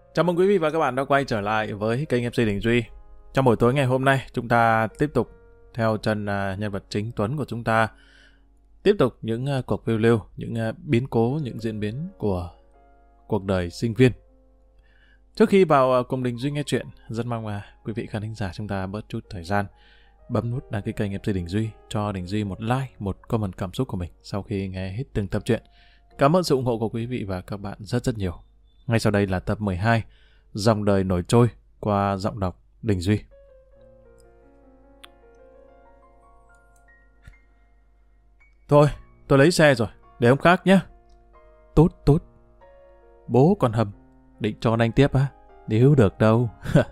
Chào mừng quý vị và các bạn đã quay trở lại với kênh MC Đình Duy. Trong buổi tối ngày hôm nay, chúng ta tiếp tục theo chân nhân vật chính Tuấn của chúng ta. Tiếp tục những cuộc phiêu lưu, những biến cố, những diễn biến của cuộc đời sinh viên. Trước khi vào cùng Đình Duy nghe chuyện, rất mong quý vị khán thính giả chúng ta bớt chút thời gian bấm nút đăng ký kênh MC Đình Duy, cho Đình Duy một like, một comment cảm xúc của mình sau khi nghe hết từng tập truyện. Cảm ơn sự ủng hộ của quý vị và các bạn rất nhiều. Ngay sau đây là tập 12, Dòng đời nổi trôi, qua giọng đọc Đình Duy. Thôi, tôi lấy xe rồi, để hôm khác nhé. Tốt. Bố còn hầm, định cho anh tiếp á? Nếu được đâu.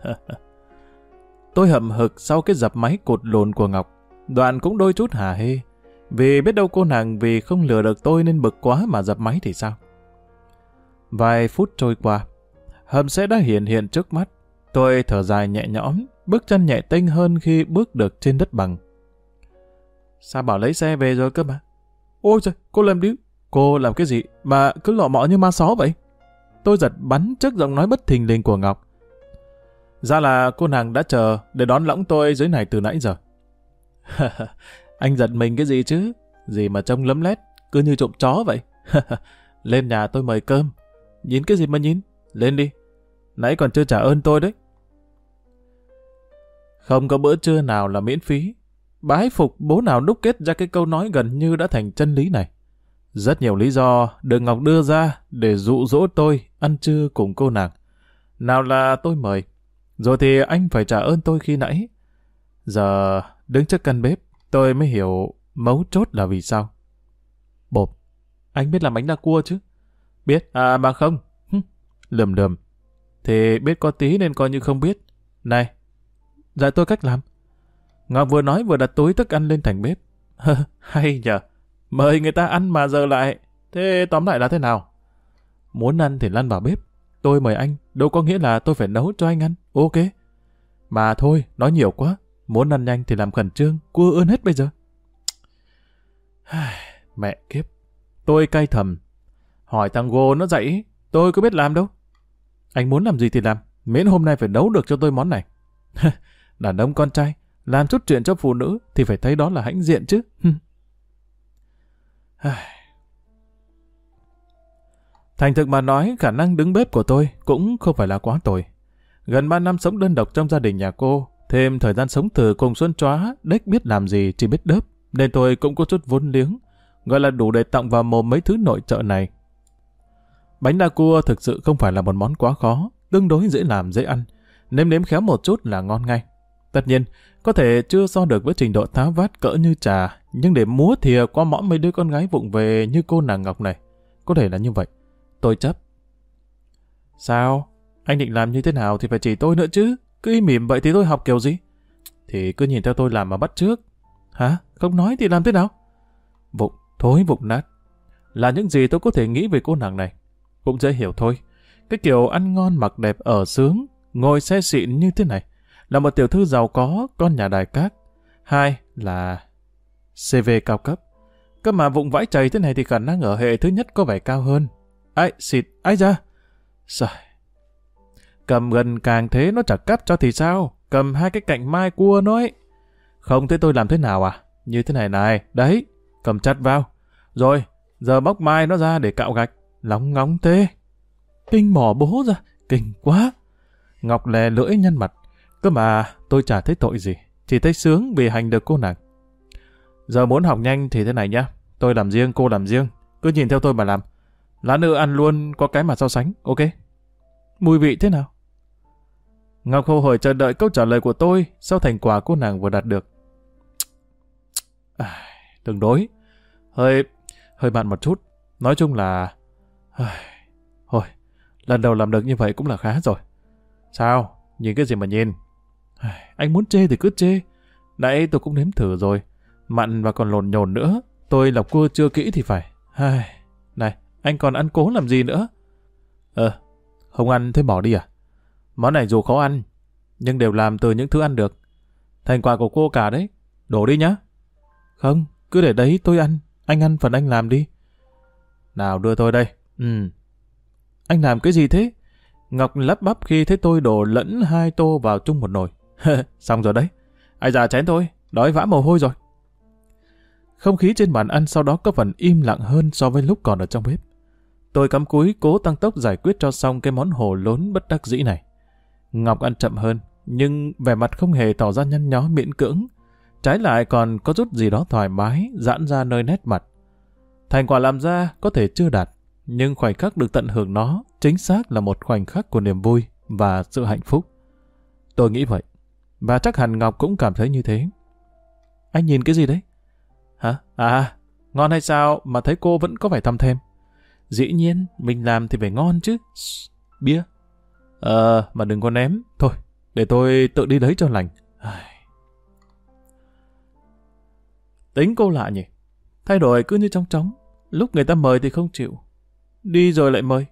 Tôi hậm hực sau cái dập máy cột lồn của Ngọc. Đoạn cũng đôi chút hả hê. Vì biết đâu cô nàng vì không lừa được tôi nên bực quá mà dập máy thì sao? Vài phút trôi qua, hầm xe đã hiện trước mắt. Tôi thở dài nhẹ nhõm, bước chân nhẹ tênh hơn khi bước được trên đất bằng. Sao bảo lấy xe về rồi cơ mà? Ôi trời, cô làm đi. Cô làm cái gì mà cứ lọ mọ như ma só vậy? Tôi giật bắn trước giọng nói bất thình lình của Ngọc. Ra là cô nàng đã chờ để đón lõng tôi dưới này từ nãy giờ. Anh giật mình cái gì chứ? Gì mà trông lấm lét, cứ như trộm chó vậy. Lên nhà tôi mời cơm. Nhìn cái gì mà nhìn? Lên đi. Nãy còn chưa trả ơn tôi đấy. Không có bữa trưa nào là miễn phí. Bái phục bố nào đúc kết ra cái câu nói gần như đã thành chân lý này. Rất nhiều lý do được Ngọc đưa ra để dụ dỗ tôi ăn trưa cùng cô nàng. Nào là tôi mời, rồi thì anh phải trả ơn tôi khi nãy. Giờ đứng trước căn bếp, tôi mới hiểu mấu chốt là vì sao. Bộp, anh biết làm bánh đa cua chứ? Biết, mà không. Lườm. Thì biết có tí nên coi như không biết. Này, dạy tôi cách làm. Ngọc vừa nói vừa đặt túi thức ăn lên thành bếp. Hay nhờ, mời người ta ăn mà giờ lại. Thế tóm lại là thế nào? Muốn ăn thì lăn vào bếp. Tôi mời anh, đâu có nghĩa là tôi phải nấu cho anh ăn. Ok. Mà thôi, nói nhiều quá. Muốn ăn nhanh thì làm khẩn trương, cua ươn hết bây giờ. Mẹ kiếp. Tôi cay thầm. Hỏi thằng Gô nó dạy, tôi có biết làm đâu. Anh muốn làm gì thì làm, miễn hôm nay phải nấu được cho tôi món này. Đàn ông con trai, làm chút chuyện cho phụ nữ thì phải thấy đó là hãnh diện chứ. Thành thực mà nói, khả năng đứng bếp của tôi cũng không phải là quá tồi. Gần 3 năm sống đơn độc trong gia đình nhà cô, thêm thời gian sống thử cùng Xuân Chóa, đếch biết làm gì chỉ biết đớp, nên tôi cũng có chút vốn liếng, gọi là đủ để tọng vào mồm mấy thứ nội trợ này. Bánh đa cua thực sự không phải là một món quá khó, tương đối dễ làm dễ ăn, nêm nếm khéo một chút là ngon ngay. Tất nhiên, có thể chưa so được với trình độ tháo vát cỡ như trà, nhưng để múa thìa qua mõm mấy đứa con gái vụng về như cô nàng Ngọc này, có thể là như vậy. Tôi chấp. Sao? Anh định làm như thế nào thì phải chỉ tôi nữa chứ. Cứ im mỉm vậy thì tôi học kiểu gì? Thì cứ nhìn theo tôi làm mà bắt chước. Hả? Không nói thì làm thế nào? Vụng, thối vụng nát. Là những gì tôi có thể nghĩ về cô nàng này. Cũng dễ hiểu thôi. Cái kiểu ăn ngon mặc đẹp ở sướng, ngồi xe xịn như thế này, là một tiểu thư giàu có, con nhà đài cát. Hai là CV cao cấp. Cơ mà vụng vãi chày thế này thì khả năng ở hệ thứ nhất có vẻ cao hơn. Ai, xịt, ai ra? Trời. Cầm gần càng thế nó chả cắt cho thì sao? Cầm hai cái cạnh mai cua nó ấy. Không thế tôi làm thế nào à? Như thế này này, đấy. Cầm chặt vào. Rồi, giờ bóc mai nó ra để cạo gạch. Lóng ngóng thế. Kinh mỏ bố ra, kinh quá. Ngọc lè lưỡi nhăn mặt. Cơ mà tôi chả thấy tội gì. Chỉ thấy sướng vì hành được cô nàng. Giờ muốn học nhanh thì thế này nhá. Tôi làm riêng, cô làm riêng. Cứ nhìn theo tôi mà làm. Lát nữa ăn luôn có cái mà so sánh, ok? Mùi vị thế nào? Ngọc Hồ hồi chờ đợi câu trả lời của tôi sau thành quả cô nàng vừa đạt được. Tương đối. Hơi mặn một chút. Nói chung là... Thôi, lần đầu làm được như vậy cũng là khá rồi. Sao? Nhìn cái gì mà nhìn? Anh muốn chê thì cứ chê. Nãy tôi cũng nếm thử rồi. Mặn và còn lồn nhồn nữa. Tôi lọc cua chưa kỹ thì phải. Này, anh còn ăn cố làm gì nữa? Không ăn thế bỏ đi à? Món này dù khó ăn, nhưng đều làm từ những thứ ăn được. Thành quả của cô cả đấy. Đổ đi nhá. Không, cứ để đấy tôi ăn. Anh ăn phần anh làm đi. Nào đưa tôi đây. Anh làm cái gì thế? Ngọc lắp bắp khi thấy tôi đổ lẫn 2 tô vào chung một nồi. Xong rồi đấy. Ai già chén thôi, đói vã mồ hôi rồi. Không khí trên bàn ăn sau đó có phần im lặng hơn so với lúc còn ở trong bếp. Tôi cắm cúi cố tăng tốc giải quyết cho xong cái món hồ lốn bất đắc dĩ này. Ngọc ăn chậm hơn, nhưng vẻ mặt không hề tỏ ra nhăn nhó miễn cưỡng. Trái lại còn có chút gì đó thoải mái, giãn ra nơi nét mặt. Thành quả làm ra có thể chưa đạt, nhưng khoảnh khắc được tận hưởng nó chính xác là một khoảnh khắc của niềm vui và sự hạnh phúc. Tôi nghĩ vậy, và chắc hẳn Ngọc cũng cảm thấy như thế. Anh nhìn cái gì đấy? Hả? À, ngon hay sao mà thấy cô vẫn có vẻ thầm thèm? Dĩ nhiên, mình làm thì phải ngon chứ. Bia? Mà đừng có ném. Thôi, để tôi tự đi lấy cho lành. Tính cô lạ nhỉ? Thay đổi cứ như chóng chóng. Lúc người ta mời thì không chịu. Đi rồi lại mời.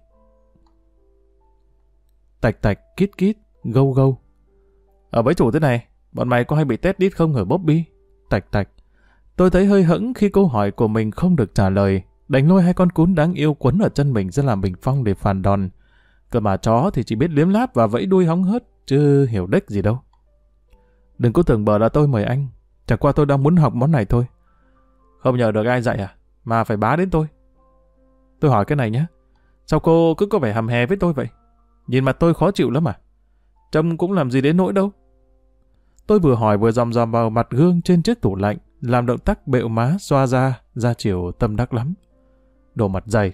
Tạch tạch, kít kít, gâu gâu. Ở với chủ thế này, bọn mày có hay bị tét đít không hả Bobby? Tạch tạch. Tôi thấy hơi hững khi câu hỏi của mình không được trả lời. Đành lôi 2 con cún đáng yêu quấn ở chân mình ra làm bình phong để phàn đòn. Cơ mà chó thì chỉ biết liếm láp và vẫy đuôi hóng hớt, chứ hiểu đếch gì đâu. Đừng có tưởng bờ là tôi mời anh. Chẳng qua tôi đang muốn học món này thôi. Không nhờ được ai dạy à? Mà phải bá đến tôi. Tôi hỏi cái này nhé. Sao cô cứ có vẻ hầm hè với tôi vậy? Nhìn mặt tôi khó chịu lắm à? Trông cũng làm gì đến nỗi đâu. Tôi vừa hỏi vừa dòm dòm vào mặt gương trên chiếc tủ lạnh, làm động tác bẹo má xoa ra chiều tâm đắc lắm. Đồ mặt dày.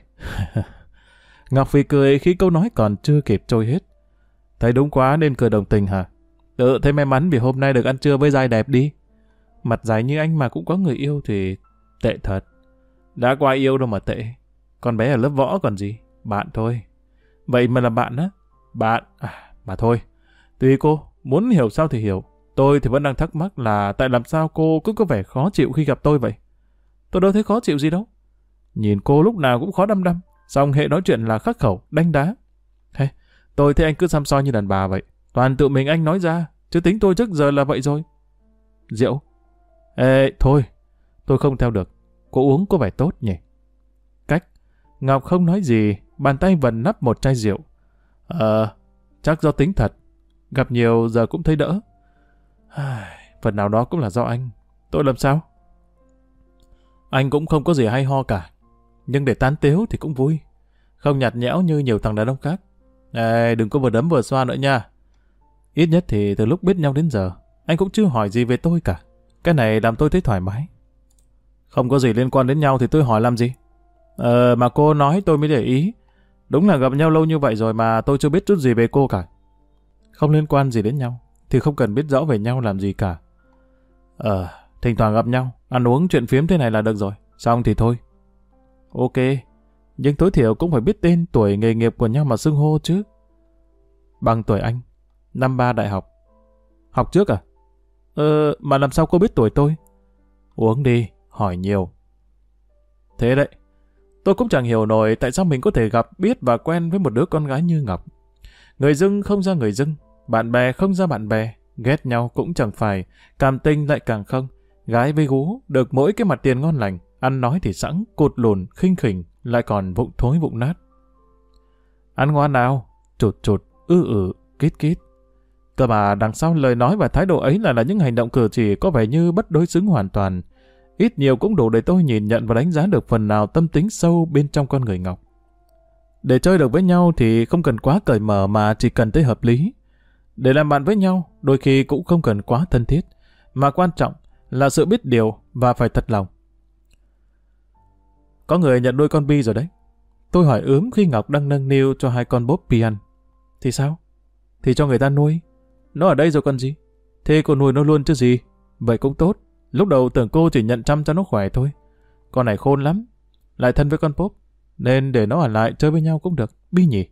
Ngọc Phi cười khi câu nói còn chưa kịp trôi hết. Thấy đúng quá nên cười đồng tình hả? Tự thấy may mắn vì hôm nay được ăn trưa với giai đẹp đi. Mặt dài như anh mà cũng có người yêu thì tệ thật. Đã qua yêu đâu mà tệ. Con bé ở lớp võ còn gì. Bạn thôi. Vậy mà là bạn á? Bạn à, mà thôi. Tùy cô, muốn hiểu sao thì hiểu. Tôi thì vẫn đang thắc mắc là tại làm sao cô cứ có vẻ khó chịu khi gặp tôi vậy? Tôi đâu thấy khó chịu gì đâu. Nhìn cô lúc nào cũng khó đăm đăm. Xong hệ nói chuyện là khắc khẩu, đánh đá. Hey, tôi thấy anh cứ xăm soi như đàn bà vậy. Toàn tự mình anh nói ra, chứ tính tôi trước giờ là vậy rồi. Rượu? Ê, thôi, tôi không theo được. Cô uống có vẻ tốt nhỉ? Cách. Ngọc không nói gì, bàn tay vần nắp một chai rượu. Chắc do tính thật. Gặp nhiều giờ cũng thấy đỡ. Phần nào đó cũng là do anh. Tôi làm sao? Anh cũng không có gì hay ho cả. Nhưng để tán tếu thì cũng vui. Không nhạt nhẽo như nhiều thằng đàn ông khác. Ê, đừng có vừa đấm vừa xoa nữa nha. Ít nhất thì từ lúc biết nhau đến giờ, anh cũng chưa hỏi gì về tôi cả. Cái này làm tôi thấy thoải mái. Không có gì liên quan đến nhau thì tôi hỏi làm gì? Mà cô nói tôi mới để ý. Đúng là gặp nhau lâu như vậy rồi mà tôi chưa biết chút gì về cô cả. Không liên quan gì đến nhau thì không cần biết rõ về nhau làm gì cả. Thỉnh thoảng gặp nhau, ăn uống chuyện phiếm thế này là được rồi. Xong thì thôi. Ok, nhưng tối thiểu cũng phải biết tên, tuổi, nghề nghiệp của nhau mà xưng hô chứ. Bằng tuổi anh, năm 3 đại học. Học trước à? Mà làm sao cô biết tuổi tôi? Uống đi, hỏi nhiều. Thế đấy, tôi cũng chẳng hiểu nổi tại sao mình có thể gặp, biết và quen với một đứa con gái như Ngọc. Người dưng không ra người dưng, bạn bè không ra bạn bè, ghét nhau cũng chẳng phải, cảm tình lại càng không. Gái với gú, được mỗi cái mặt tiền ngon lành, ăn nói thì sẵn, cụt lùn, khinh khỉnh, lại còn vụng thối vụng nát. Ăn ngoan nào, chụt chụt, kít kít. Cơ mà đằng sau lời nói và thái độ ấy là những hành động cử chỉ có vẻ như bất đối xứng hoàn toàn. Ít nhiều cũng đủ để tôi nhìn nhận và đánh giá được phần nào tâm tính sâu bên trong con người Ngọc. Để chơi được với nhau thì không cần quá cởi mở mà chỉ cần thấy hợp lý. Để làm bạn với nhau, đôi khi cũng không cần quá thân thiết, mà quan trọng là sự biết điều và phải thật lòng. Có người nhận nuôi con Bi rồi đấy. Tôi hỏi ướm khi Ngọc đang nâng niu cho 2 con Bobby ăn. Thì sao? Thì cho người ta nuôi. Nó ở đây rồi còn gì? Thế cô nuôi nó luôn chứ gì? Vậy cũng tốt. Lúc đầu tưởng cô chỉ nhận chăm cho nó khỏe thôi. Con này khôn lắm. Lại thân với con Pop. Nên để nó ở lại chơi với nhau cũng được. Bi nhỉ?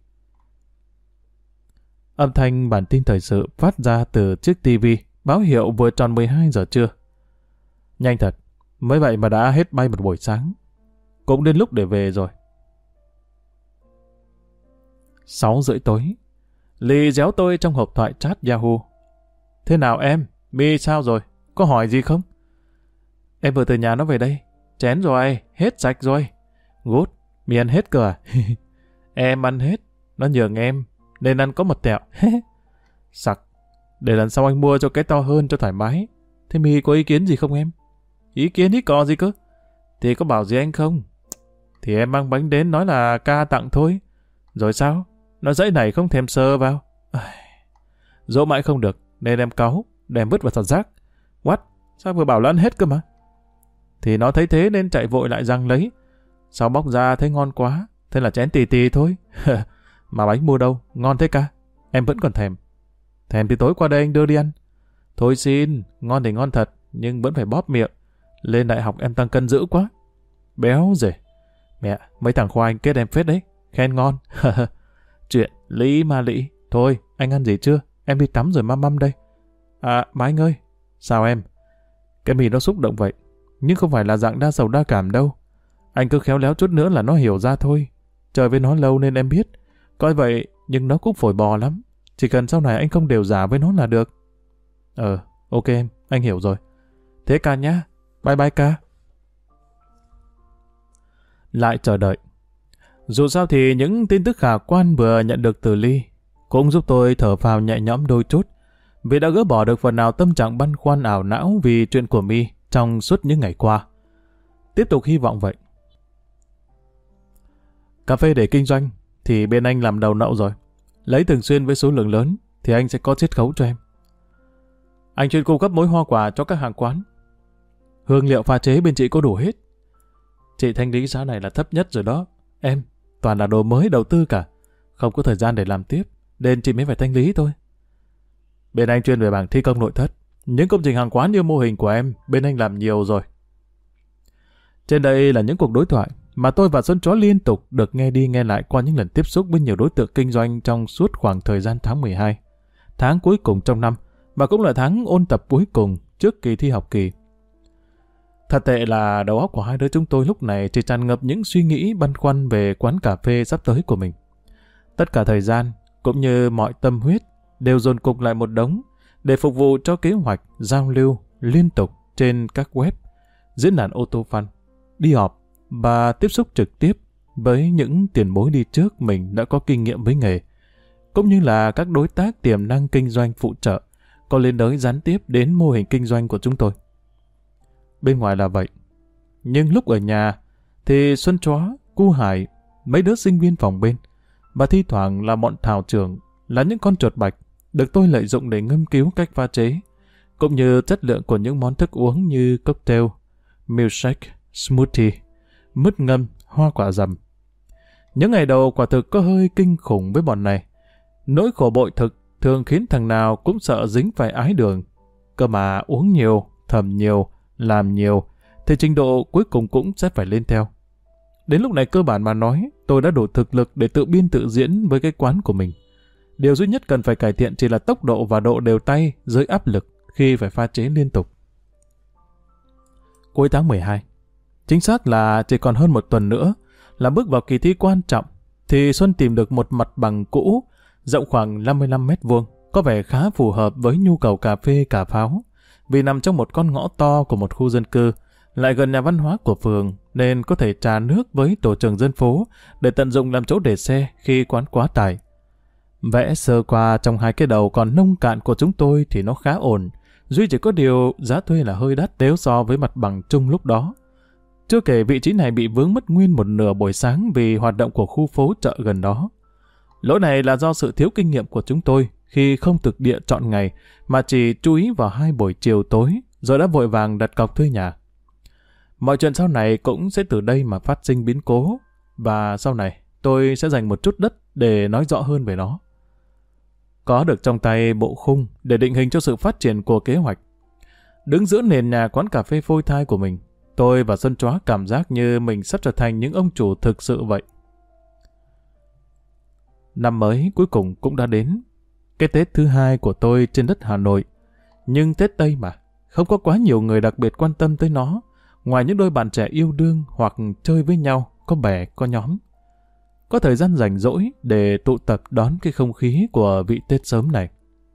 Âm thanh bản tin thời sự phát ra từ chiếc tivi báo hiệu vừa tròn 12 giờ trưa. Nhanh thật. Mới vậy mà đã hết bay một buổi sáng. Cũng đến lúc để về rồi. 6:30 tối. Ly déo tôi trong hộp thoại chat Yahoo. Thế nào em? Mi sao rồi? Có hỏi gì không? Em vừa từ nhà nó về đây. Chén rồi, hết sạch rồi. Good, Mi ăn hết cơ à? Em ăn hết. Nó nhường em. nên ăn có một tẹo. Sặc, để lần sau anh mua cho cái to hơn cho thoải mái. Thế My có ý kiến gì không em? Ý kiến ý cò gì cơ? Thì có bảo gì anh không? Thì em mang bánh đến nói là ca tặng thôi. Rồi sao? Nó dãy này không thèm sờ vào. Dỗ mãi không được, nên em cáu, đem vứt vào giọt rác. What? Sao vừa bảo là ăn hết cơ mà? Thì nó thấy thế nên chạy vội lại răng lấy. Sau bóc ra thấy ngon quá, thế là chén tì tì thôi. Mà bánh mua đâu, ngon thế ca? Em vẫn còn thèm. Thèm thì tối qua đây anh đưa đi ăn. Thôi xin, ngon thì ngon thật, nhưng vẫn phải bóp miệng. Lên đại học em tăng cân dữ quá. Béo rồi. Mẹ, mấy thằng khoa anh kết em phết đấy, khen ngon. Chuyện lý ma lị. Thôi, anh ăn gì chưa? Em đi tắm rồi măm đây. À, mà anh ơi. Sao em? Cái mì nó xúc động vậy, nhưng không phải là dạng đa sầu đa cảm đâu. Anh cứ khéo léo chút nữa là nó hiểu ra thôi. Chơi với nó lâu nên em biết. Coi vậy, nhưng nó cũng phổi bò lắm. Chỉ cần sau này anh không đều giả với nó là được. Ok em, anh hiểu rồi. Thế ca nhá. Bye bye ca. Lại chờ đợi. Dù sao thì những tin tức khả quan vừa nhận được từ Ly cũng giúp tôi thở phào nhẹ nhõm đôi chút, vì đã gỡ bỏ được phần nào tâm trạng băn khoăn ảo não vì chuyện của My trong suốt những ngày qua. Tiếp tục hy vọng vậy. Cà phê để kinh doanh thì bên anh làm đầu nậu rồi. Lấy thường xuyên với số lượng lớn thì anh sẽ có chiết khấu cho em. Anh chuyên cung cấp mối hoa quả cho các hàng quán. Hương liệu pha chế bên chị có đủ hết. Chị thanh lý giá này là thấp nhất rồi đó. Em, toàn là đồ mới đầu tư cả. Không có thời gian để làm tiếp, nên chị mới phải thanh lý thôi. Bên anh chuyên về mảng thi công nội thất. Những công trình hàng quán như mô hình của em, bên anh làm nhiều rồi. Trên đây là những cuộc đối thoại mà tôi và Xuân Chó liên tục được nghe đi nghe lại qua những lần tiếp xúc với nhiều đối tượng kinh doanh trong suốt khoảng thời gian tháng 12. Tháng cuối cùng trong năm, và cũng là tháng ôn tập cuối cùng trước kỳ thi học kỳ. Thật tệ là đầu óc của hai đứa chúng tôi lúc này chỉ tràn ngập những suy nghĩ băn khoăn về quán cà phê sắp tới của mình. Tất cả thời gian, cũng như mọi tâm huyết, đều dồn cục lại một đống để phục vụ cho kế hoạch giao lưu liên tục trên các web, diễn đàn ô tô fan, đi họp và tiếp xúc trực tiếp với những tiền bối đi trước mình đã có kinh nghiệm với nghề, cũng như là các đối tác tiềm năng kinh doanh phụ trợ có liên đới gián tiếp đến mô hình kinh doanh của chúng tôi. Bên ngoài là vậy, nhưng lúc ở nhà thì Xuân Chó, Cu Hải, mấy đứa sinh viên phòng bên và thi thoảng là bọn thảo trưởng là những con chuột bạch được tôi lợi dụng để ngâm cứu cách pha chế, cũng như chất lượng của những món thức uống như cocktail, milkshake, smoothie, mứt ngâm, hoa quả dầm. Những ngày đầu quả thực có hơi kinh khủng với bọn này. Nỗi khổ bội thực thường khiến thằng nào cũng sợ dính phải ái đường. Cơ mà uống nhiều, thầm nhiều, làm nhiều, thì trình độ cuối cùng cũng sẽ phải lên theo. Đến lúc này cơ bản mà nói, tôi đã đủ thực lực để tự biên tự diễn với cái quán của mình. Điều duy nhất cần phải cải thiện chỉ là tốc độ và độ đều tay dưới áp lực khi phải pha chế liên tục. Cuối tháng 12, chính xác là chỉ còn hơn một tuần nữa là bước vào kỳ thi quan trọng, thì Xuân tìm được một mặt bằng cũ rộng khoảng 55 mét vuông, có vẻ khá phù hợp với nhu cầu cà phê cà pháo, vì nằm trong một con ngõ to của một khu dân cư, lại gần nhà văn hóa của phường nên có thể trà nước với tổ trưởng dân phố để tận dụng làm chỗ để xe khi quán quá tải. Vẽ sơ qua trong hai cái đầu còn nông cạn của chúng tôi thì nó khá ổn, duy chỉ có điều giá thuê là hơi đắt nếu so với mặt bằng chung lúc đó. Chưa kể vị trí này bị vướng mất nguyên một nửa buổi sáng vì hoạt động của khu phố chợ gần đó. Lỗi này là do sự thiếu kinh nghiệm của chúng tôi khi không thực địa chọn ngày mà chỉ chú ý vào 2 buổi chiều tối rồi đã vội vàng đặt cọc thuê nhà. Mọi chuyện sau này cũng sẽ từ đây mà phát sinh biến cố, và sau này tôi sẽ dành một chút đất để nói rõ hơn về nó. Có được trong tay bộ khung để định hình cho sự phát triển của kế hoạch. Đứng giữa nền nhà quán cà phê phôi thai của mình, tôi và Xuân Chó cảm giác như mình sắp trở thành những ông chủ thực sự vậy. Năm mới cuối cùng cũng đã đến. Cái Tết thứ 2 của tôi trên đất Hà Nội. Nhưng Tết Tây mà, không có quá nhiều người đặc biệt quan tâm tới nó, ngoài những đôi bạn trẻ yêu đương hoặc chơi với nhau, có bè, có nhóm. Có thời gian rảnh rỗi để tụ tập đón cái không khí của vị Tết sớm này.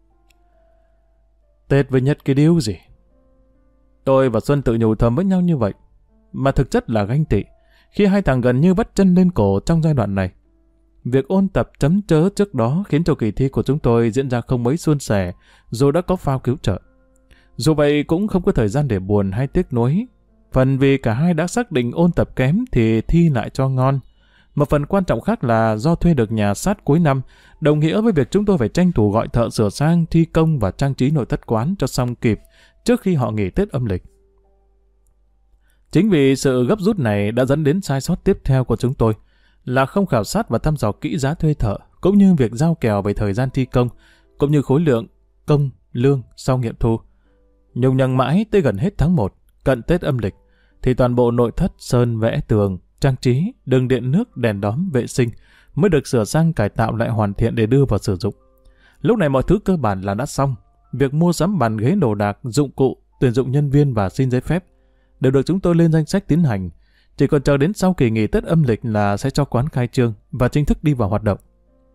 Tết với Nhất cái điếu gì? Tôi và Xuân tự nhủ thầm với nhau như vậy, mà thực chất là ganh tị, khi hai thằng gần như bắt chân lên cổ trong giai đoạn này. Việc ôn tập chấm chớ trước đó khiến cho kỳ thi của chúng tôi diễn ra không mấy suôn sẻ, dù đã có phao cứu trợ. Dù vậy cũng không có thời gian để buồn hay tiếc nuối. Phần vì cả hai đã xác định ôn tập kém thì thi lại cho ngon. Một phần quan trọng khác là do thuê được nhà sát cuối năm, đồng nghĩa với việc chúng tôi phải tranh thủ gọi thợ sửa sang, thi công và trang trí nội thất quán cho xong kịp trước khi họ nghỉ Tết âm lịch. Chính vì sự gấp rút này đã dẫn đến sai sót tiếp theo của chúng tôi là không khảo sát và thăm dò kỹ giá thuê thợ, cũng như việc giao kèo về thời gian thi công, cũng như khối lượng công, lương sau nghiệm thu. Nhung nhằng mãi tới gần hết tháng 1, cận Tết âm lịch, thì toàn bộ nội thất sơn vẽ tường, trang trí, đường điện nước, đèn đóm, vệ sinh mới được sửa sang cải tạo lại hoàn thiện để đưa vào sử dụng. Lúc này mọi thứ cơ bản là đã xong. Việc mua sắm bàn ghế đồ đạc, dụng cụ, tuyển dụng nhân viên và xin giấy phép đều được chúng tôi lên danh sách tiến hành. Chỉ còn chờ đến sau kỳ nghỉ Tết âm lịch là sẽ cho quán khai trương và chính thức đi vào hoạt động.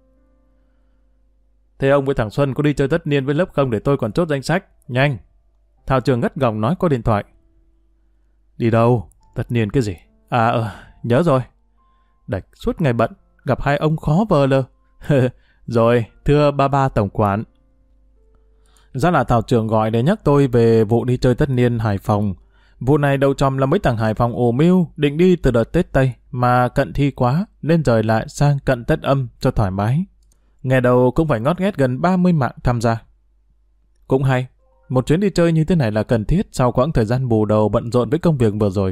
Thế ông với thằng Xuân có đi chơi tất niên với lớp không để tôi còn chốt danh sách? Nhanh! Thảo trưởng ngắt gỏng nói qua điện thoại. Đi đâu? Tất niên cái gì? Nhớ rồi. Đạch suốt ngày bận, gặp hai ông khó vờ lơ. Rồi, thưa ba tổng quản. Ra là Thảo trưởng gọi để nhắc tôi về vụ đi chơi tất niên Hải Phòng. Vụ này đầu tròm là mấy thằng Hải Phòng ồ mưu định đi từ đợt Tết Tây mà cận thi quá nên rời lại sang cận Tết âm cho thoải mái. Ngày đầu cũng phải ngót nghét gần 30 mạng tham gia. Cũng hay, một chuyến đi chơi như thế này là cần thiết sau quãng thời gian bù đầu bận rộn với công việc vừa rồi.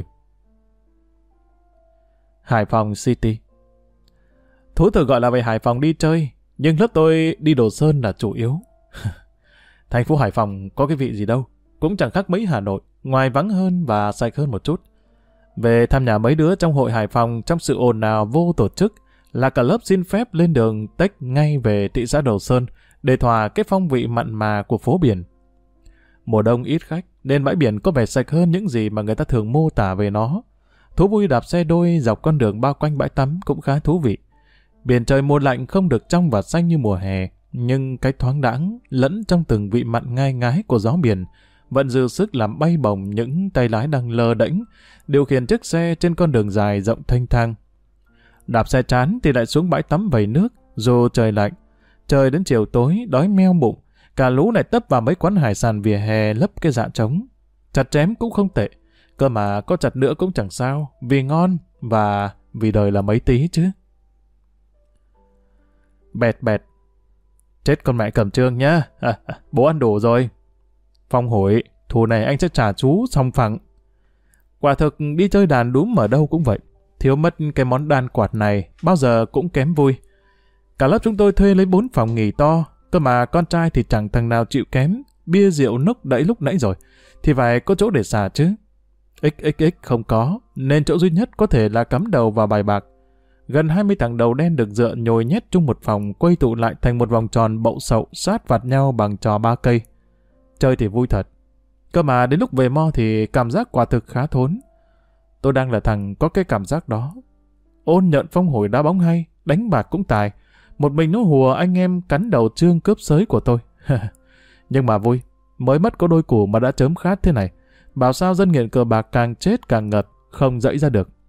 Hải Phòng City. Thú thực gọi là về Hải Phòng đi chơi, nhưng lớp tôi đi Đồ Sơn là chủ yếu. Thành phố Hải Phòng có cái vị gì đâu, cũng chẳng khác mấy Hà Nội, ngoài vắng hơn và sạch hơn một chút. Về thăm nhà mấy đứa trong hội Hải Phòng trong sự ồn ào vô tổ chức là cả lớp xin phép lên đường tách ngay về thị xã Đồ Sơn để thỏa cái phong vị mặn mà của phố biển. Mùa đông ít khách nên bãi biển có vẻ sạch hơn những gì mà người ta thường mô tả về nó. Thú vui đạp xe đôi dọc con đường bao quanh bãi tắm cũng khá thú vị. Biển trời mùa lạnh không được trong và xanh như mùa hè, nhưng cái thoáng đãng lẫn trong từng vị mặn ngai ngái của gió biển vẫn dư sức làm bay bổng những tay lái đang lơ đễnh điều khiển chiếc xe trên con đường dài rộng thênh thang. Đạp xe chán thì lại xuống bãi tắm vẩy nước, dù trời lạnh. Trời đến chiều tối đói meo bụng, cả lũ lại tấp vào mấy quán hải sản vỉa hè lấp cái dạ trống. Chặt chém cũng không tệ, cơ mà có chặt nữa cũng chẳng sao, vì ngon và vì đời là mấy tí chứ. Bẹt bẹt. Chết con mẹ Cẩm Trương nhá, bố ăn đủ rồi. Phong Hổi, thù này anh sẽ trả chú song phẳng. Quả thực đi chơi đàn đúm ở đâu cũng vậy, thiếu mất cái món đàn quạt này bao giờ cũng kém vui. Cả lớp chúng tôi thuê lấy 4 phòng nghỉ to, cơ mà con trai thì chẳng thằng nào chịu kém, bia rượu nốc đẩy lúc nãy rồi, thì phải có chỗ để xả chứ. XXX không có, nên chỗ duy nhất có thể là cắm đầu vào bài bạc. Gần 20 thằng đầu đen được dựa nhồi nhét chung một phòng, quây tụ lại thành một vòng tròn bậu sậu sát vạt nhau bằng trò 3 cây. Chơi thì vui thật, cơ mà đến lúc về mo thì cảm giác quả thực khá thốn. Tôi đang là thằng có cái cảm giác đó. Ôn nhận Phong Hổi đá bóng hay, đánh bạc cũng tài. Một mình nó hùa anh em cắn đầu Trương cướp sới của tôi. Nhưng mà vui, mới mất có đôi củ mà đã chớm khát thế này. Bảo sao dân nghiện cờ bạc càng chết càng ngật, không dẫy ra được.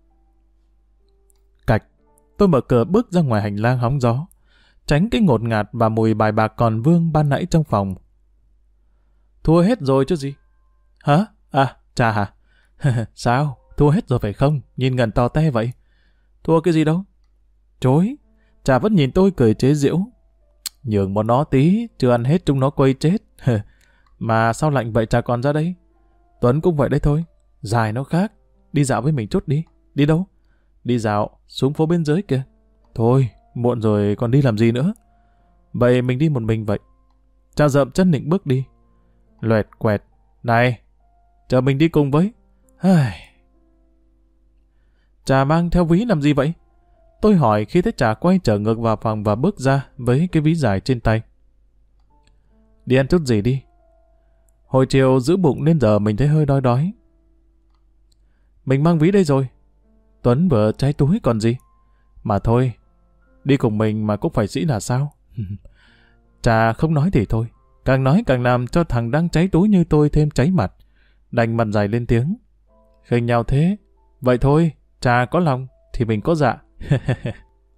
Cạch, tôi mở cửa bước ra ngoài hành lang hóng gió, tránh cái ngột ngạt và mùi bài bạc còn vương ban nãy trong phòng. Thua hết rồi chứ gì? Hả? Chà hả? Sao? Thua hết rồi phải không? Nhìn ngần to te vậy. Thua cái gì đâu? Chối. Chà vẫn nhìn tôi cười chế giễu. Nhường bọn nó tí, chưa ăn hết chúng nó quây chết. Mà sao lạnh vậy chà còn ra đây? Tuấn cũng vậy đấy thôi. Dài nó khác. Đi dạo với mình chút đi. Đi đâu? Đi dạo, xuống phố bên dưới kìa. Thôi, muộn rồi còn đi làm gì nữa? Vậy mình đi một mình vậy. Chà dậm chân định bước đi. Loẹt quẹt. Này, chờ mình đi cùng với. Trà mang theo ví làm gì vậy? Tôi hỏi khi thấy Trà quay trở ngược vào phòng và bước ra với cái ví dài trên tay. Đi ăn chút gì đi. Hồi chiều giữ bụng nên giờ mình thấy hơi đói đói. Mình mang ví đây rồi. Tuấn vừa cháy túi còn gì. Mà thôi, đi cùng mình mà cũng phải sĩ là sao? Trà không nói thì thôi. Càng nói càng làm cho thằng đang cháy túi như tôi thêm cháy mặt. Đành mặt dày lên tiếng. Khinh nhau thế. Vậy thôi, Trà có lòng thì mình có dạ.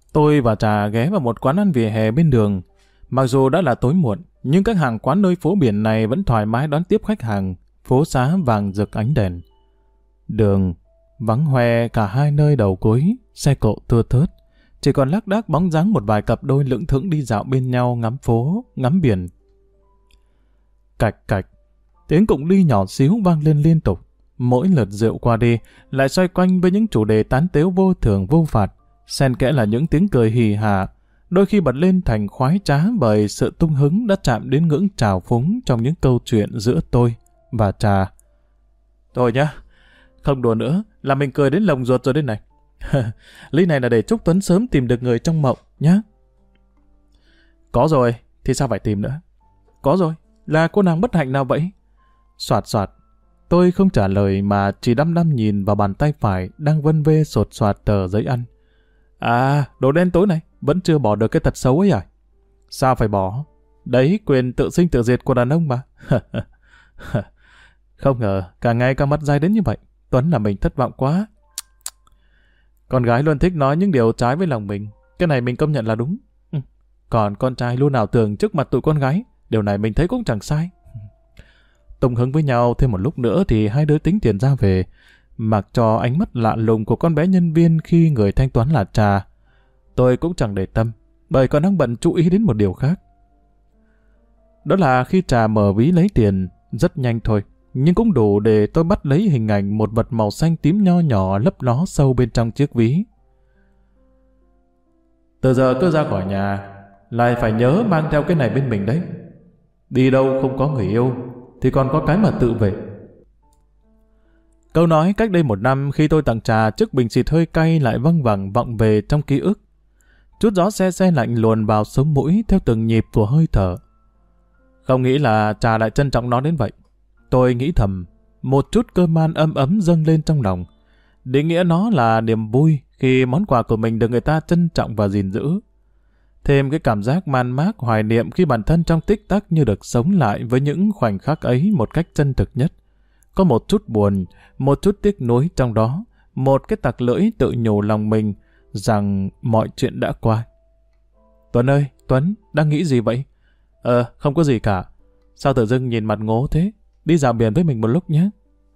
Tôi và Trà ghé vào một quán ăn vỉa hè bên đường. Mặc dù đã là tối muộn, nhưng các hàng quán nơi phố biển này vẫn thoải mái đón tiếp khách hàng, phố xá vàng rực ánh đèn. Đường vắng hoe cả hai nơi đầu cuối, xe cộ thưa thớt, chỉ còn lác đác bóng dáng một vài cặp đôi lững thững đi dạo bên nhau ngắm phố, ngắm biển. Cạch cạch, tiếng cụng ly nhỏ xíu vang lên liên tục. Mỗi lượt rượu qua đi lại xoay quanh với những chủ đề tán tếu vô thưởng vô phạt, xen kẽ là những tiếng cười hì hả, đôi khi bật lên thành khoái trá bởi sự tung hứng đã chạm đến ngưỡng trào phúng trong những câu chuyện giữa tôi và Trà. Thôi nhá, không đùa nữa, là mình cười đến lồng ruột rồi đây này. Ly này là để chúc Tuấn sớm tìm được người trong mộng nhá. Có rồi, thì sao phải tìm nữa? Có rồi, là cô nàng bất hạnh nào vậy? Soạt soạt, tôi không trả lời mà chỉ đăm đăm nhìn vào bàn tay phải đang vân vê sột soạt tờ giấy ăn. À, đồ đen tối này, vẫn chưa bỏ được cái tật xấu ấy à? Sao phải bỏ? Đấy, quyền tự sinh tự diệt của đàn ông mà. Không ngờ, càng ngày càng mất dai đến như vậy. Tuấn là mình thất vọng quá. Con gái luôn thích nói những điều trái với lòng mình. Cái này mình công nhận là đúng. Còn con trai luôn ảo tưởng trước mặt tụi con gái. Điều này mình thấy cũng chẳng sai. Tung hứng với nhau thêm một lúc nữa thì hai đứa tính tiền ra về. Mặc cho ánh mắt lạ lùng của con bé nhân viên khi người thanh toán là Trà. Tôi cũng chẳng để tâm, bởi còn đang bận chú ý đến một điều khác. Đó là khi Trà mở ví lấy tiền, rất nhanh thôi, nhưng cũng đủ để tôi bắt lấy hình ảnh một vật màu xanh tím nho nhỏ lấp ló sâu bên trong chiếc ví. Từ giờ cứ ra khỏi nhà, lại phải nhớ mang theo cái này bên mình đấy. Đi đâu không có người yêu, thì còn có cái mà tự vệ. Câu nói cách đây 1 năm khi tôi tặng Trà chiếc bình xịt hơi cay lại văng vẳng vọng về trong ký ức. Chút gió se se lạnh luồn vào sống mũi theo từng nhịp của hơi thở. Không nghĩ là Trà lại trân trọng nó đến vậy. Tôi nghĩ thầm, một chút cơm man ấm ấm dâng lên trong lòng. Định nghĩa nó là niềm vui khi món quà của mình được người ta trân trọng và gìn giữ. Thêm cái cảm giác man mác hoài niệm khi bản thân trong tích tắc như được sống lại với những khoảnh khắc ấy một cách chân thực nhất. Có một chút buồn, một chút tiếc nuối trong đó, một cái tặc lưỡi tự nhủ lòng mình rằng mọi chuyện đã qua. Tuấn ơi, Tuấn, đang nghĩ gì vậy? Không có gì cả. Sao tự dưng nhìn mặt ngố thế? Đi dạo biển với mình một lúc nhé.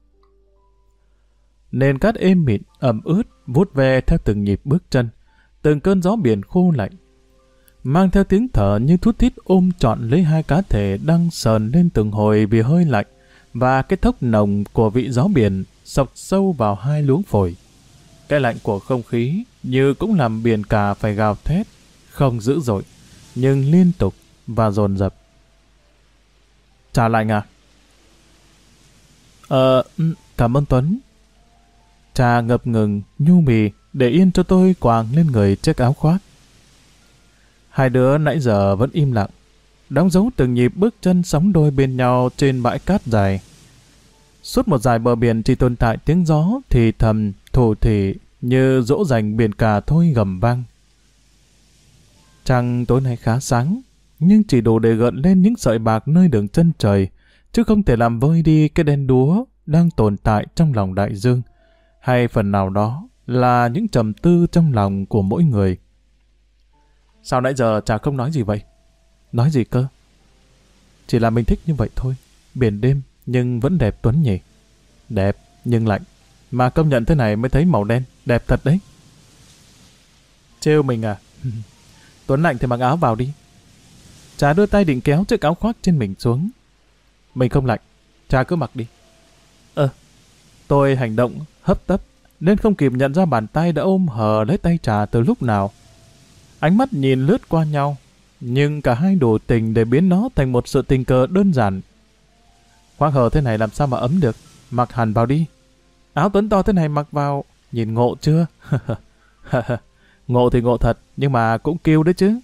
Nền cát êm mịn, ẩm ướt, vút ve theo từng nhịp bước chân, từng cơn gió biển khô lạnh, mang theo tiếng thở như thút thít ôm trọn lấy hai cá thể đang sờn lên từng hồi vì hơi lạnh, và cái thốc nồng của vị gió biển xộc sâu vào hai luống phổi. Cái lạnh của không khí như cũng làm biển cả phải gào thét, không dữ dội, nhưng liên tục và dồn dập. Trà lạnh à? Cảm ơn Tuấn. Trà ngập ngừng, nhu mì, để yên cho tôi quàng lên người chiếc áo khoác. Hai đứa nãy giờ vẫn im lặng, đóng dấu từng nhịp bước chân sóng đôi bên nhau trên bãi cát dài. Suốt một dải bờ biển chỉ tồn tại tiếng gió thì thầm, thủ thỉ như dỗ dành biển cả thôi gầm vang. Trăng tối nay khá sáng, nhưng chỉ đủ để gợn lên những sợi bạc nơi đường chân trời, chứ không thể làm vơi đi cái đen đúa đang tồn tại trong lòng đại dương, hay phần nào đó là những trầm tư trong lòng của mỗi người. Sao nãy giờ chả không nói gì vậy? Nói gì cơ? Chỉ là mình thích như vậy thôi. Biển đêm nhưng vẫn đẹp Tuấn nhỉ? Đẹp nhưng lạnh. Mà công nhận thế này mới thấy màu đen. Đẹp thật đấy. Trêu mình à? Tuấn lạnh thì mặc áo vào đi. Trà đưa tay định kéo chiếc áo khoác trên mình xuống. Mình không lạnh. Trà cứ mặc đi. Tôi hành động hấp tấp nên không kịp nhận ra bàn tay đã ôm hờ lấy tay Trà từ lúc nào. Ánh mắt nhìn lướt qua nhau, nhưng cả hai đủ tình để biến nó thành một sự tình cờ đơn giản. Khoác hờ thế này làm sao mà ấm được? Mặc hẳn vào đi. Áo Tuấn to thế này mặc vào, nhìn ngộ chưa? Ngộ thì ngộ thật, nhưng mà cũng kiêu đấy chứ.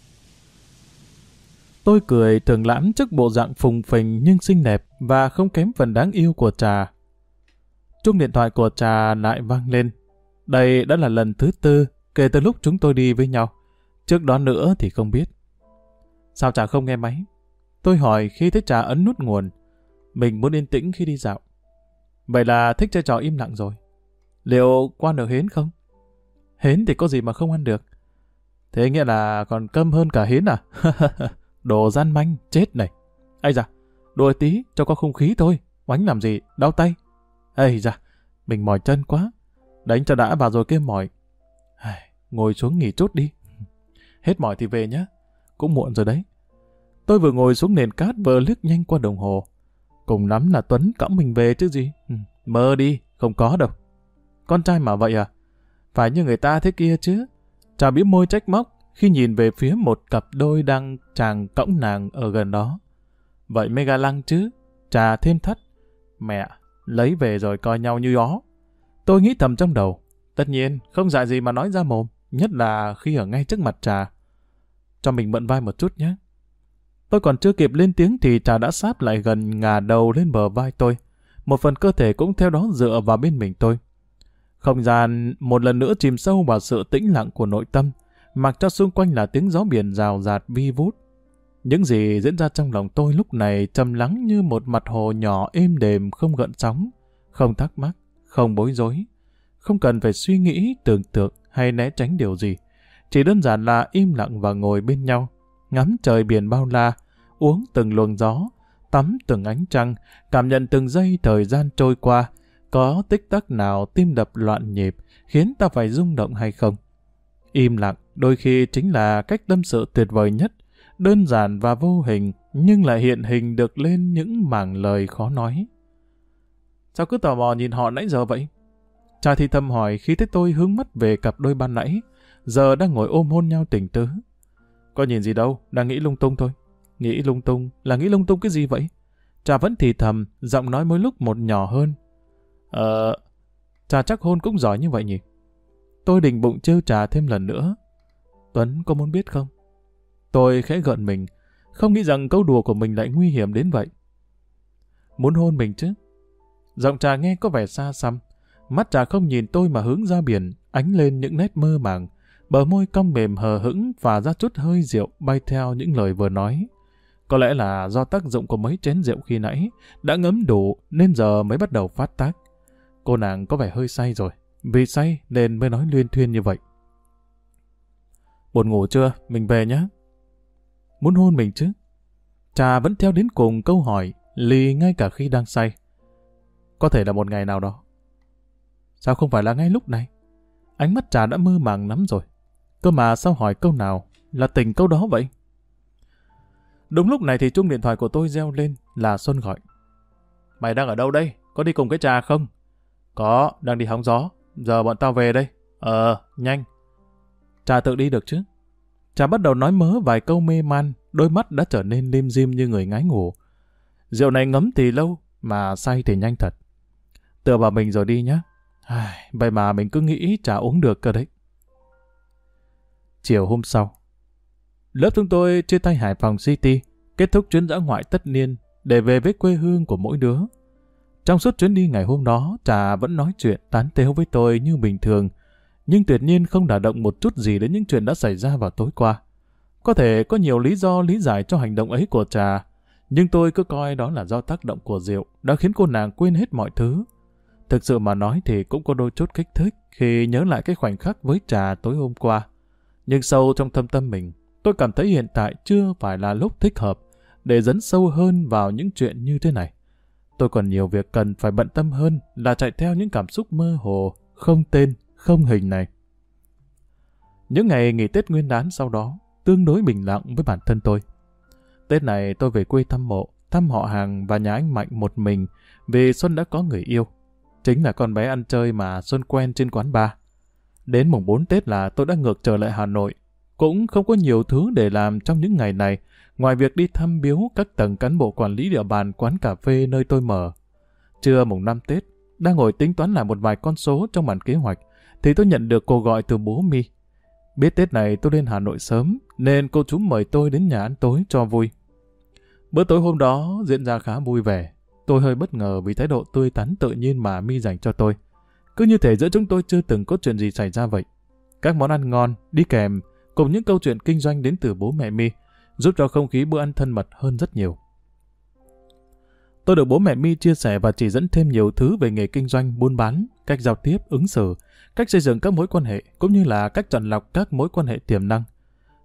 Tôi cười thường lãm trước bộ dạng phùng phình nhưng xinh đẹp và không kém phần đáng yêu của Trà. Chuông điện thoại của Trà lại vang lên. Đây đã là lần thứ 4 kể từ lúc chúng tôi đi với nhau. Trước đó nữa thì không biết. Sao Trà không nghe máy? Tôi hỏi khi thấy Trà ấn nút nguồn. Mình muốn yên tĩnh khi đi dạo. Vậy là thích chơi trò im lặng rồi. Liệu qua được hến không? Hến thì có gì mà không ăn được. Thế nghĩa là còn câm hơn cả Hiến à? Đồ gian manh, chết này. Ây da, đùa tí, cho có không khí thôi. Oánh làm gì, đau tay. Ây da, mình mỏi chân quá. Đánh cho đã vào rồi kia mỏi. Ngồi xuống nghỉ chút đi. Hết mỏi thì về nhé. Cũng muộn rồi đấy. Tôi vừa ngồi xuống nền cát vừa liếc nhanh qua đồng hồ. Cùng lắm là Tuấn cõng mình về chứ gì. Mơ đi, không có đâu. Con trai mà vậy à? Phải như người ta thế kia chứ. Trà bĩu môi trách móc khi nhìn về phía một cặp đôi đang chàng cõng nàng ở gần đó. Vậy mới ga lăng chứ. Trà thêm thắt. Mẹ, lấy về rồi coi nhau như đó. Tôi nghĩ thầm trong đầu. Tất nhiên, không dại gì mà nói ra mồm. Nhất là khi ở ngay trước mặt Trà. Cho mình mượn vai một chút nhé. Tôi còn chưa kịp lên tiếng thì Trà đã sáp lại gần, ngả đầu lên bờ vai tôi. Một phần cơ thể cũng theo đó dựa vào bên mình tôi. Không gian một lần nữa chìm sâu vào sự tĩnh lặng của nội tâm, mặc cho xung quanh là tiếng gió biển rào rạt vi vút. Những gì diễn ra trong lòng tôi lúc này trầm lắng như một mặt hồ nhỏ êm đềm, không gợn sóng, không thắc mắc, không bối rối, không cần phải suy nghĩ, tưởng tượng hay né tránh điều gì. Chỉ đơn giản là im lặng và ngồi bên nhau, ngắm trời biển bao la, uống từng luồng gió, tắm từng ánh trăng, cảm nhận từng giây thời gian trôi qua. Có tích tắc nào tim đập loạn nhịp khiến ta phải rung động hay không? Im lặng đôi khi chính là cách tâm sự tuyệt vời nhất, đơn giản và vô hình nhưng lại hiện hình được lên những mảng lời khó nói. Sao cứ tò mò nhìn họ nãy giờ vậy? Trà thì thầm hỏi khi thấy tôi hướng mắt về cặp đôi ban nãy, giờ đang ngồi ôm hôn nhau tình tứ. Có nhìn gì đâu, đang nghĩ lung tung thôi. Nghĩ lung tung là nghĩ lung tung cái gì vậy? Trà vẫn thì thầm, giọng nói mỗi lúc một nhỏ hơn. Trà chắc hôn cũng giỏi như vậy nhỉ? Tôi định bụng trêu Trà thêm lần nữa. Tuấn có muốn biết không? Tôi khẽ gợn mình, không nghĩ rằng câu đùa của mình lại nguy hiểm đến vậy. Muốn hôn mình chứ? Giọng Trà nghe có vẻ xa xăm. Mắt Trà không nhìn tôi mà hướng ra biển, ánh lên những nét mơ màng. Bờ môi cong mềm hờ hững và ra chút hơi rượu bay theo những lời vừa nói. Có lẽ là do tác dụng của mấy chén rượu khi nãy đã ngấm đủ nên giờ mới bắt đầu phát tác. Cô nàng có vẻ hơi say rồi, vì say nên mới nói luyên thuyên như vậy. Buồn ngủ chưa? Mình về nhé. Muốn hôn mình chứ? Trà vẫn theo đến cùng câu hỏi, lì ngay cả khi đang say. Có thể là một ngày nào đó. Sao không phải là ngay lúc này? Ánh mắt Trà đã mơ màng lắm rồi. Cơ mà sao hỏi câu nào là tỉnh câu đó vậy? Đúng lúc này thì chuông điện thoại của tôi reo lên, là Xuân gọi. Mày đang ở đâu đây? Có đi cùng cái Trà không? Có, đang đi hóng gió. Giờ bọn tao về đây. Nhanh. Trà tự đi được chứ? Trà bắt đầu nói mớ vài câu mê man, đôi mắt đã trở nên lim dim như người ngái ngủ. Rượu này ngấm thì lâu, mà say thì nhanh thật. Tựa vào mình rồi đi nhá. Vậy mà mình cứ nghĩ Trà uống được cơ đấy. Chiều hôm sau, lớp chúng tôi chia tay Hải Phòng City, kết thúc chuyến dã ngoại tất niên để về với quê hương của mỗi đứa. Trong suốt chuyến đi ngày hôm đó, Trà vẫn nói chuyện tán tếu với tôi như bình thường, nhưng tuyệt nhiên không đả động một chút gì đến những chuyện đã xảy ra vào tối qua. Có thể có nhiều lý do lý giải cho hành động ấy của Trà, nhưng tôi cứ coi đó là do tác động của rượu đã khiến cô nàng quên hết mọi thứ. Thực sự mà nói thì cũng có đôi chút kích thích khi nhớ lại cái khoảnh khắc với Trà tối hôm qua. Nhưng sâu trong thâm tâm mình, tôi cảm thấy hiện tại chưa phải là lúc thích hợp để dấn sâu hơn vào những chuyện như thế này. Tôi còn nhiều việc cần phải bận tâm hơn là chạy theo những cảm xúc mơ hồ, không tên, không hình này. Những ngày nghỉ Tết Nguyên đán sau đó, tương đối bình lặng với bản thân tôi. Tết này tôi về quê thăm mộ, thăm họ hàng và nhà anh Mạnh một mình vì Xuân đã có người yêu. Chính là con bé ăn chơi mà Xuân quen trên quán bar. Đến mùng 4 Tết là tôi đã ngược trở lại Hà Nội. Cũng không có nhiều thứ để làm trong những ngày này, ngoài việc đi thăm biếu các tầng cán bộ quản lý địa bàn quán cà phê nơi tôi mở. Trưa mùng 5 Tết, đang ngồi tính toán lại một vài con số trong bản kế hoạch, thì tôi nhận được cuộc gọi từ bố My. Biết Tết này tôi lên Hà Nội sớm, nên cô chú mời tôi đến nhà ăn tối cho vui. Bữa tối hôm đó diễn ra khá vui vẻ. Tôi hơi bất ngờ vì thái độ tươi tắn tự nhiên mà My dành cho tôi. Cứ như thể giữa chúng tôi chưa từng có chuyện gì xảy ra vậy. Các món ăn ngon, đi kèm, cùng những câu chuyện kinh doanh đến từ bố mẹ My, giúp cho không khí bữa ăn thân mật hơn rất nhiều. Tôi được bố mẹ My chia sẻ và chỉ dẫn thêm nhiều thứ về nghề kinh doanh, buôn bán, cách giao tiếp, ứng xử, cách xây dựng các mối quan hệ, cũng như là cách chọn lọc các mối quan hệ tiềm năng.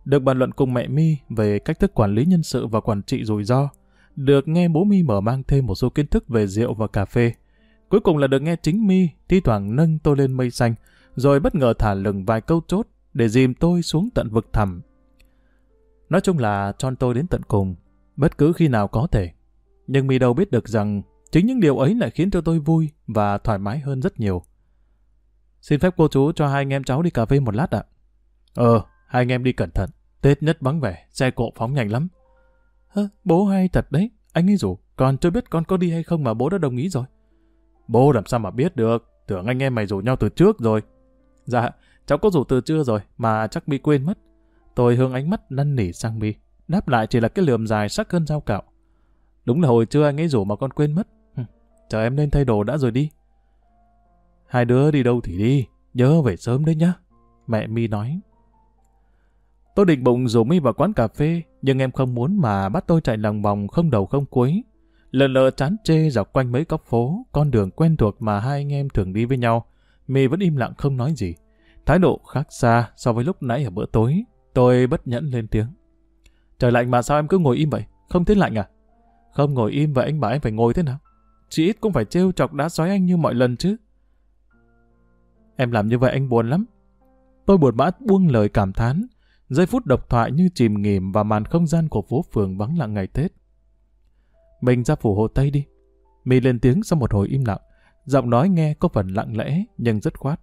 được bàn luận cùng mẹ My về cách thức quản lý nhân sự và quản trị rủi ro, được nghe bố My mở mang thêm một số kiến thức về rượu và cà phê. Cuối cùng là được nghe chính My thi thoảng nâng tôi lên mây xanh, rồi bất ngờ thả lửng vài câu chốt để dìm tôi xuống tận vực thẳm. Nói chung là cho tôi đến tận cùng, bất cứ khi nào có thể. Nhưng My đâu biết được rằng chính những điều ấy lại khiến cho tôi vui và thoải mái hơn rất nhiều. Xin phép cô chú cho hai anh em cháu đi cà phê một lát ạ. Hai anh em đi cẩn thận, Tết nhất vắng vẻ, xe cộ phóng nhanh lắm. Bố hay thật đấy, anh ấy rủ, còn chưa biết con có đi hay không mà bố đã đồng ý rồi. Bố làm sao mà biết được, tưởng anh em mày rủ nhau từ trước rồi. Dạ, cháu có rủ từ trưa rồi, mà chắc My quên mất. Tôi hướng ánh mắt năn nỉ sang My, đáp lại chỉ là cái lườm dài sắc hơn dao cạo. Đúng là hồi trưa anh ấy rủ mà con quên mất. Chờ em lên thay đồ đã rồi đi. Hai đứa đi đâu thì đi, nhớ về sớm đấy nhá, mẹ My nói. Tôi định bụng rủ My vào quán cà phê, nhưng em không muốn mà bắt tôi chạy lòng vòng không đầu không cuối. Lờ lờ chán chê dọc quanh mấy góc phố, con đường quen thuộc mà hai anh em thường đi với nhau. My vẫn im lặng không nói gì. Thái độ khác xa so với lúc nãy ở bữa tối. Tôi bất nhẫn lên tiếng. Trời lạnh mà sao em cứ ngồi im vậy? Không thấy lạnh à? Không ngồi im vậy anh bảo em phải ngồi thế nào? Chỉ ít cũng phải trêu chọc đá xoáy anh như mọi lần chứ. Em làm như vậy anh buồn lắm. Tôi buồn bã buông lời cảm thán. Giây phút độc thoại như chìm nghỉm vào màn không gian của phố phường vắng lặng ngày Tết. Mình ra phủ Hồ Tây đi. My lên tiếng sau một hồi im lặng. Giọng nói nghe có phần lặng lẽ nhưng rất khoát.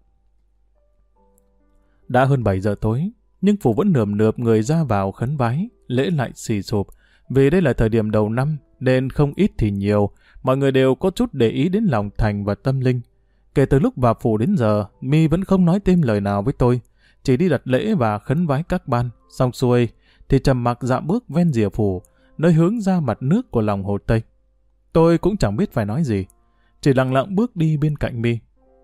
Đã hơn 7 giờ tối, nhưng phủ vẫn nườm nượp người ra vào khấn vái, lễ lại xì xụp. Vì đây là thời điểm đầu năm, nên không ít thì nhiều, mọi người đều có chút để ý đến lòng thành và tâm linh. Kể từ lúc vào phủ đến giờ, My vẫn không nói thêm lời nào với tôi, chỉ đi đặt lễ và khấn vái các ban. Xong xuôi thì trầm mặc dạo bước ven rìa phủ, nơi hướng ra mặt nước của lòng Hồ Tây. Tôi cũng chẳng biết phải nói gì, chỉ lặng lặng bước đi bên cạnh My.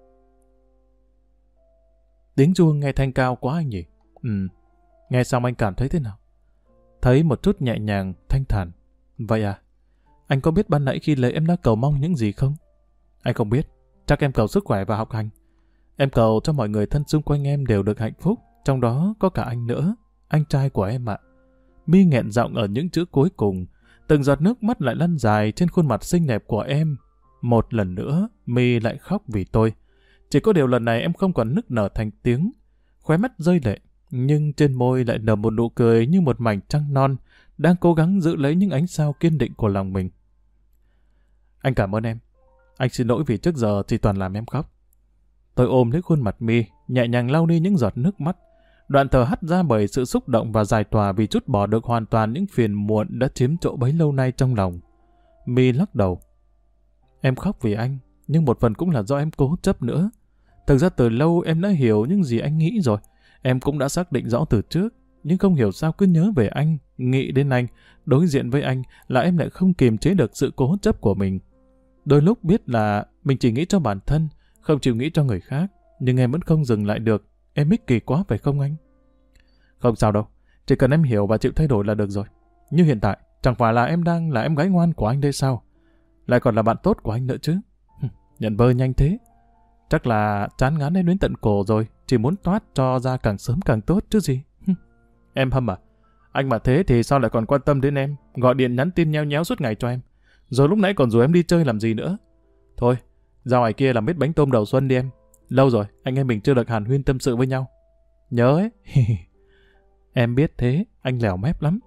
Tiếng chuông nghe thanh cao quá anh nhỉ? Nghe xong anh cảm thấy thế nào? Thấy một chút nhẹ nhàng, thanh thản. Vậy à? Anh có biết ban nãy khi lễ em đã cầu mong những gì không? Anh không biết. Chắc em cầu sức khỏe và học hành. Em cầu cho mọi người thân xung quanh em đều được hạnh phúc, trong đó có cả anh nữa, anh trai của em ạ. My nghẹn giọng ở những chữ cuối cùng, từng giọt nước mắt lại lăn dài trên khuôn mặt xinh đẹp của em. Một lần nữa, My lại khóc vì tôi. Chỉ có điều lần này em không còn nức nở thành tiếng, khóe mắt rơi lệ, nhưng trên môi lại nở một nụ cười như một mảnh trăng non, đang cố gắng giữ lấy những ánh sao kiên định của lòng mình. Anh cảm ơn em. Anh xin lỗi vì trước giờ chỉ toàn làm em khóc. Tôi ôm lấy khuôn mặt My, nhẹ nhàng lau đi những giọt nước mắt. Đoạn thở hắt ra bởi sự xúc động và giải tỏa vì trút bỏ được hoàn toàn những phiền muộn đã chiếm chỗ bấy lâu nay trong lòng. My lắc đầu. Em khóc vì anh, nhưng một phần cũng là do em cố chấp nữa. Thực ra từ lâu em đã hiểu những gì anh nghĩ rồi. Em cũng đã xác định rõ từ trước, nhưng không hiểu sao cứ nhớ về anh, nghĩ đến anh, đối diện với anh là em lại không kiềm chế được sự cố chấp của mình. Đôi lúc biết là mình chỉ nghĩ cho bản thân, không chịu nghĩ cho người khác, nhưng em vẫn không dừng lại được. Em ích kỷ quá phải không anh? Không sao đâu, chỉ cần em hiểu và chịu thay đổi là được rồi. Như hiện tại, chẳng phải là em đang là em gái ngoan của anh đây sao? Lại còn là bạn tốt của anh nữa chứ. Nhận vơ nhanh thế. Chắc là chán ngán em đến tận cổ rồi, chỉ muốn toát cho ra càng sớm càng tốt chứ gì. Em hâm à? Anh mà thế thì sao lại còn quan tâm đến em, gọi điện nhắn tin nheo nhéo suốt ngày cho em. Rồi lúc nãy còn rủ em đi chơi làm gì nữa. Thôi, ra ngoài kia làm bít bánh tôm đầu xuân đi em. Lâu rồi, anh em mình chưa được hàn huyên tâm sự với nhau. Nhớ ấy. Em biết thế, anh lèo mép lắm.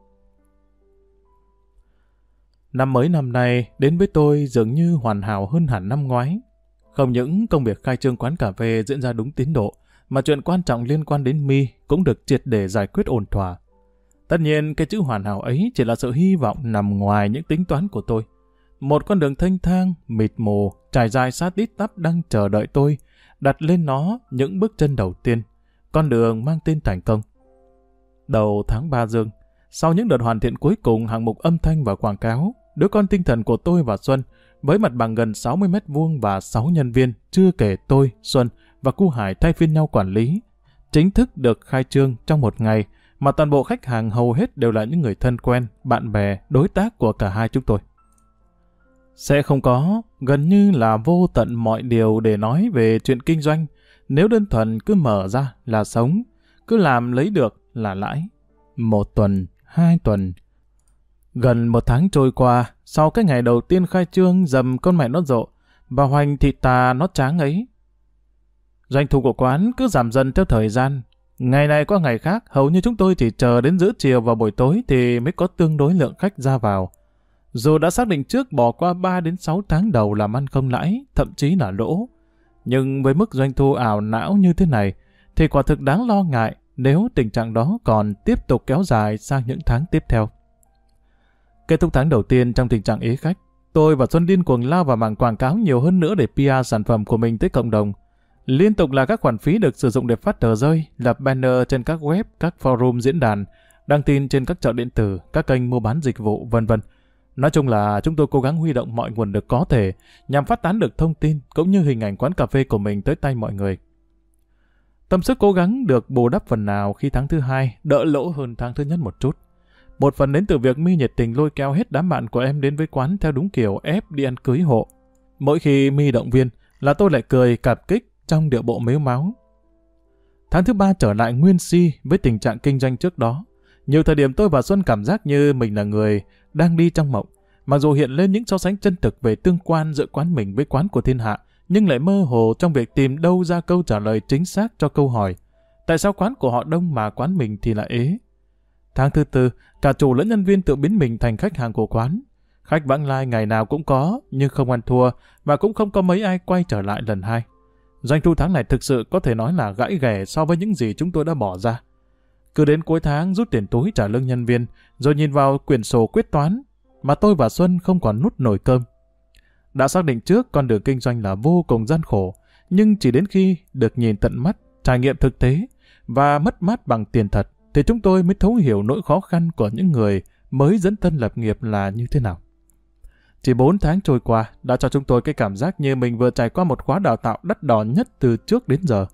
Năm mới năm nay đến với tôi dường như hoàn hảo hơn hẳn năm ngoái. Không những công việc khai trương quán cà phê diễn ra đúng tiến độ, mà chuyện quan trọng liên quan đến My cũng được triệt để giải quyết ổn thỏa. Tất nhiên cái chữ hoàn hảo ấy chỉ là sự hy vọng nằm ngoài những tính toán của tôi. Một con đường thênh thang, mịt mù, trải dài sát đít tắp đang chờ đợi tôi, đặt lên nó những bước chân đầu tiên. Con đường mang tên thành công. Đầu tháng 3 dương, sau những đợt hoàn thiện cuối cùng hạng mục âm thanh và quảng cáo, đứa con tinh thần của tôi và Xuân, với mặt bằng gần 60 mét vuông và 6 nhân viên, chưa kể tôi, Xuân và cu Hải thay phiên nhau quản lý, chính thức được khai trương trong một ngày, mà toàn bộ khách hàng hầu hết đều là những người thân quen, bạn bè, đối tác của cả hai chúng tôi. Sẽ không có, gần như là vô tận mọi điều để nói về chuyện kinh doanh, nếu đơn thuần cứ mở ra là sống, cứ làm lấy được là lãi. 1 tuần, 2 tuần. Gần 1 tháng trôi qua, sau cái ngày đầu tiên khai trương dầm con mẹ nó rộ, và hoành thịt tà nó tráng ấy. Doanh thu của quán cứ giảm dần theo thời gian. Ngày này qua ngày khác, hầu như chúng tôi chỉ chờ đến giữa chiều và buổi tối thì mới có tương đối lượng khách ra vào. Dù đã xác định trước bỏ qua 3 đến 6 tháng đầu làm ăn không lãi, thậm chí là lỗ. Nhưng với mức doanh thu ảo não như thế này, thì quả thực đáng lo ngại nếu tình trạng đó còn tiếp tục kéo dài sang những tháng tiếp theo. Kết thúc tháng đầu tiên trong tình trạng ế khách, tôi và Xuân điên cuồng lao vào mảng quảng cáo nhiều hơn nữa để PR sản phẩm của mình tới cộng đồng. Liên tục là các khoản phí được sử dụng để phát tờ rơi, lập banner trên các web, các forum diễn đàn, đăng tin trên các chợ điện tử, các kênh mua bán dịch vụ, vân vân. Nói chung là chúng tôi cố gắng huy động mọi nguồn lực có thể nhằm phát tán được thông tin cũng như hình ảnh quán cà phê của mình tới tay mọi người. Tâm sức cố gắng được bù đắp phần nào khi tháng thứ 2 đỡ lỗ hơn tháng thứ nhất một chút. Một phần đến từ việc My nhiệt tình lôi kéo hết đám bạn của em đến với quán theo đúng kiểu ép đi ăn cưới hộ. Mỗi khi My động viên là tôi lại cười cảm kích trong điệu bộ mếu máo. Tháng thứ 3 trở lại nguyên si với tình trạng kinh doanh trước đó. Nhiều thời điểm tôi và Xuân cảm giác như mình là người đang đi trong mộng. Mặc dù hiện lên những so sánh chân thực về tương quan giữa quán mình với quán của thiên hạ, nhưng lại mơ hồ trong việc tìm đâu ra câu trả lời chính xác cho câu hỏi tại sao quán của họ đông mà quán mình thì lại ế. Tháng thứ 4, cả chủ lẫn nhân viên tự biến mình thành khách hàng của quán. Khách vãng lai ngày nào cũng có, nhưng không ăn thua, và cũng không có mấy ai quay trở lại lần 2. Doanh thu tháng này thực sự có thể nói là gãy ghẻ so với những gì chúng tôi đã bỏ ra. Cứ đến cuối tháng rút tiền túi trả lương nhân viên, rồi nhìn vào quyển sổ quyết toán, mà tôi và Xuân không còn nút nổi cơm. Đã xác định trước con đường kinh doanh là vô cùng gian khổ, nhưng chỉ đến khi được nhìn tận mắt, trải nghiệm thực tế và mất mát bằng tiền thật, thì chúng tôi mới thấu hiểu nỗi khó khăn của những người mới dấn thân lập nghiệp là như thế nào. Chỉ 4 tháng trôi qua đã cho chúng tôi cái cảm giác như mình vừa trải qua một khóa đào tạo đắt đỏ nhất từ trước đến giờ.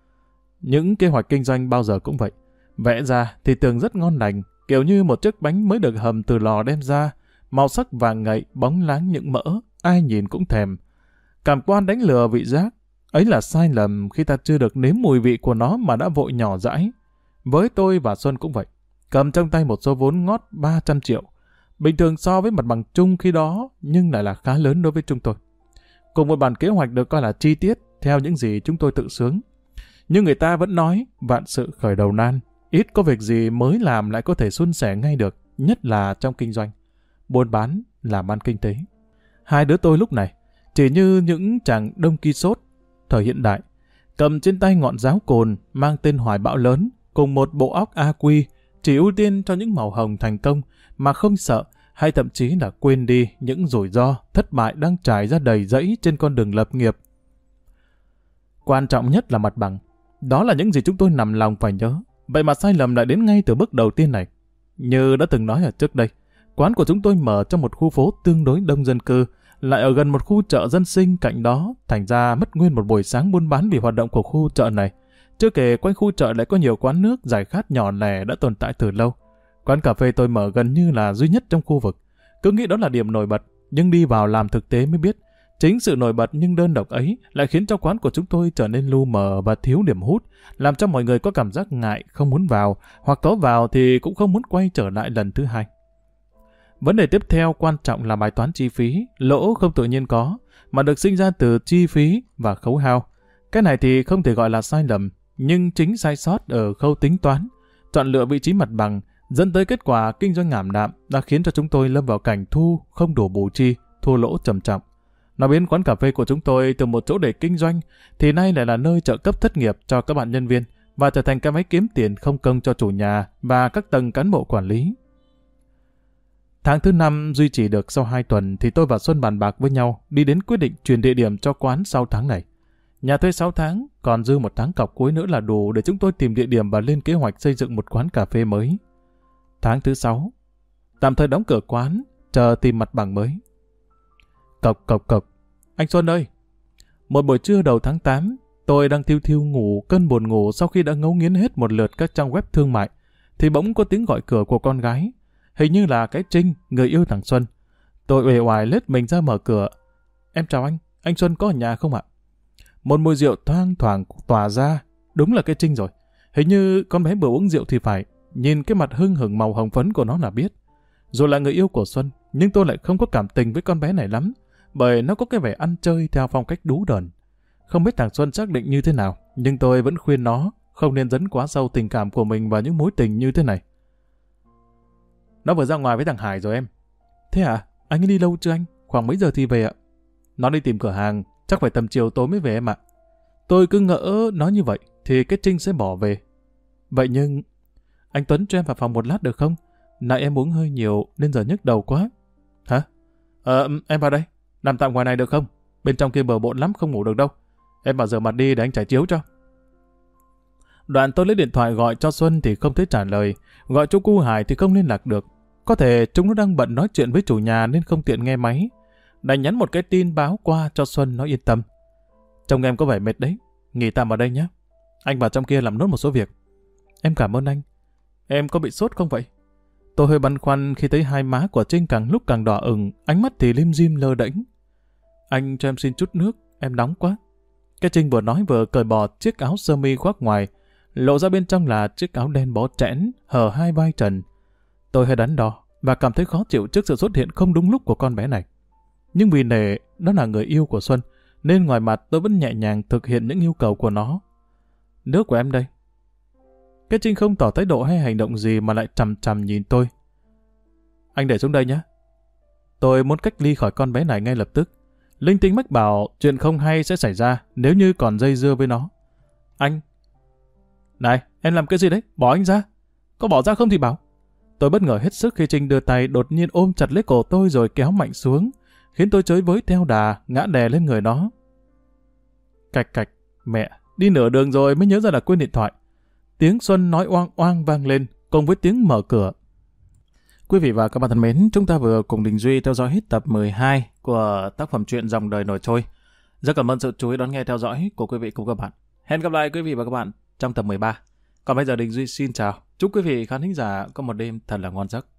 Những kế hoạch kinh doanh bao giờ cũng vậy. Vẽ ra thì tưởng rất ngon lành, kiểu như một chiếc bánh mới được hầm từ lò đem ra, màu sắc vàng ngậy, bóng láng những mỡ, ai nhìn cũng thèm. Cảm quan đánh lừa vị giác, ấy là sai lầm khi ta chưa được nếm mùi vị của nó mà đã vội nhỏ dãi. Với tôi và Xuân cũng vậy, cầm trong tay một số vốn ngót 300 triệu. Bình thường so với mặt bằng chung khi đó, nhưng lại là khá lớn đối với chúng tôi. Cùng một bản kế hoạch được coi là chi tiết, theo những gì chúng tôi tự sướng. Nhưng người ta vẫn nói, vạn sự khởi đầu nan, ít có việc gì mới làm lại có thể suôn sẻ ngay được, nhất là trong kinh doanh, buôn bán, làm ăn kinh tế. Hai đứa tôi lúc này, chỉ như những chàng Đông Ki-sốt thời hiện đại, cầm trên tay ngọn giáo cồn mang tên hoài bão lớn, cùng một bộ óc AQ, chỉ ưu tiên cho những màu hồng thành công, mà không sợ hay thậm chí là quên đi những rủi ro, thất bại đang trải ra đầy rẫy trên con đường lập nghiệp. Quan trọng nhất là mặt bằng. Đó là những gì chúng tôi nằm lòng phải nhớ. Vậy mà sai lầm lại đến ngay từ bước đầu tiên này. Như đã từng nói ở trước đây, quán của chúng tôi mở trong một khu phố tương đối đông dân cư, lại ở gần một khu chợ dân sinh cạnh đó, thành ra mất nguyên một buổi sáng buôn bán vì hoạt động của khu chợ này. Chưa kể quanh khu chợ lại có nhiều quán nước giải khát nhỏ lẻ đã tồn tại từ lâu. Quán cà phê tôi mở gần như là duy nhất trong khu vực. Cứ nghĩ đó là điểm nổi bật, nhưng đi vào làm thực tế mới biết, chính sự nổi bật nhưng đơn độc ấy lại khiến cho quán của chúng tôi trở nên lu mờ và thiếu điểm hút, làm cho mọi người có cảm giác ngại không muốn vào, hoặc có vào thì cũng không muốn quay trở lại lần thứ 2. Vấn đề tiếp theo quan trọng là bài toán chi phí, lỗ không tự nhiên có, mà được sinh ra từ chi phí và khấu hao. Cái này thì không thể gọi là sai lầm, nhưng chính sai sót ở khâu tính toán, chọn lựa vị trí mặt bằng, dẫn tới kết quả kinh doanh ảm đạm đã khiến cho chúng tôi lâm vào cảnh thu không đủ bù chi, thua lỗ trầm trọng. Nó biến quán cà phê của chúng tôi từ một chỗ để kinh doanh thì nay lại là nơi trợ cấp thất nghiệp cho các bạn nhân viên và trở thành cái máy kiếm tiền không công cho chủ nhà và các tầng cán bộ quản lý. Tháng thứ 5 duy trì được sau 2 tuần thì tôi và Xuân bàn bạc với nhau đi đến quyết định chuyển địa điểm cho quán sau tháng này. Nhà thuê 6 tháng, còn dư 1 tháng cọc cuối nữa là đủ để chúng tôi tìm địa điểm và lên kế hoạch xây dựng một quán cà phê mới. Tháng thứ 6, tạm thời đóng cửa quán, chờ tìm mặt bằng mới. Cộc cộc cộc. Anh Xuân ơi! Một buổi trưa đầu tháng 8, tôi đang thiu thiu ngủ cơn buồn ngủ sau khi đã ngấu nghiến hết một lượt các trang web thương mại, thì bỗng có tiếng gọi cửa của con gái. Hình như là cái Trinh, người yêu thằng Xuân. Tôi uể oải lết mình ra mở cửa. Em chào anh Xuân có ở nhà không ạ? Một mùi rượu thoang thoảng tỏa ra, đúng là cái Trinh rồi. Hình như con bé vừa uống rượu thì phải, nhìn cái mặt hưng hửng màu hồng phấn của nó là biết. Dù là người yêu của Xuân, nhưng tôi lại không có cảm tình với con bé này lắm, bởi nó có cái vẻ ăn chơi theo phong cách đú đờn. Không biết thằng Xuân xác định như thế nào, nhưng tôi vẫn khuyên nó không nên dấn quá sâu tình cảm của mình vào những mối tình như thế này. Nó vừa ra ngoài với thằng Hải rồi em. Thế à? Anh ấy đi lâu chưa anh? Khoảng mấy giờ thì về ạ? Nó đi tìm cửa hàng, chắc phải tầm chiều tối mới về em ạ. Tôi cứ ngỡ nói như vậy, thì cái Trinh sẽ bỏ về. Vậy nhưng... Anh Tuấn cho em vào phòng một lát được không? Nãy em uống hơi nhiều nên giờ nhức đầu quá. Hả? Em vào đây. Nằm tạm ngoài này được không? Bên trong kia bừa bộn lắm, không ngủ được đâu. Em vào rửa mặt đi để anh trải chiếu cho. Đoạn tôi lấy điện thoại gọi cho Xuân thì không thấy trả lời. Gọi cho cu Hải thì không liên lạc được. Có thể chúng nó đang bận nói chuyện với chủ nhà nên không tiện nghe máy. Đành nhắn một cái tin báo qua cho Xuân nó yên tâm. Trông em có vẻ mệt đấy. Nghỉ tạm ở đây nhé. Anh vào trong kia làm nốt một số việc. Em cảm ơn anh. Em có bị sốt không vậy? Tôi hơi băn khoăn khi thấy hai má của Trinh càng lúc càng đỏ ửng, ánh mắt thì lim dim lơ đễnh. Anh cho em xin chút nước, em nóng quá. Cái Trinh vừa nói vừa cởi bỏ chiếc áo sơ mi khoác ngoài, lộ ra bên trong là chiếc áo đen bó chẽn, hở hai vai trần. Tôi hơi đắn đo và cảm thấy khó chịu trước sự xuất hiện không đúng lúc của con bé này. Nhưng vì nể đó là người yêu của Xuân, nên ngoài mặt tôi vẫn nhẹ nhàng thực hiện những yêu cầu của nó. Nước của em đây. Cái Trinh không tỏ thái độ hay hành động gì mà lại chằm chằm nhìn tôi. Anh để xuống đây nhé. Tôi muốn cách ly khỏi con bé này ngay lập tức. Linh tinh mách bảo chuyện không hay sẽ xảy ra nếu như còn dây dưa với nó. Anh... Này, em làm cái gì đấy? Bỏ anh ra. Có bỏ ra không thì bảo. Tôi bất ngờ hết sức khi Trinh đưa tay đột nhiên ôm chặt lấy cổ tôi rồi kéo mạnh xuống, khiến tôi chới với theo đà, ngã đè lên người nó. Cạch cạch, mẹ, đi nửa đường rồi mới nhớ ra là quên điện thoại. Tiếng Xuân nói oang oang vang lên, cùng với tiếng mở cửa. Quý vị và các bạn thân mến, chúng ta vừa cùng Đình Duy theo dõi hết tập 12 của tác phẩm truyện Dòng Đời Nổi Trôi. Rất cảm ơn sự chú ý đón nghe theo dõi của quý vị cùng các bạn. Hẹn gặp lại quý vị và các bạn trong tập 13. Còn bây giờ Đình Duy xin chào. Chúc quý vị khán thính giả có một đêm thật là ngon giấc.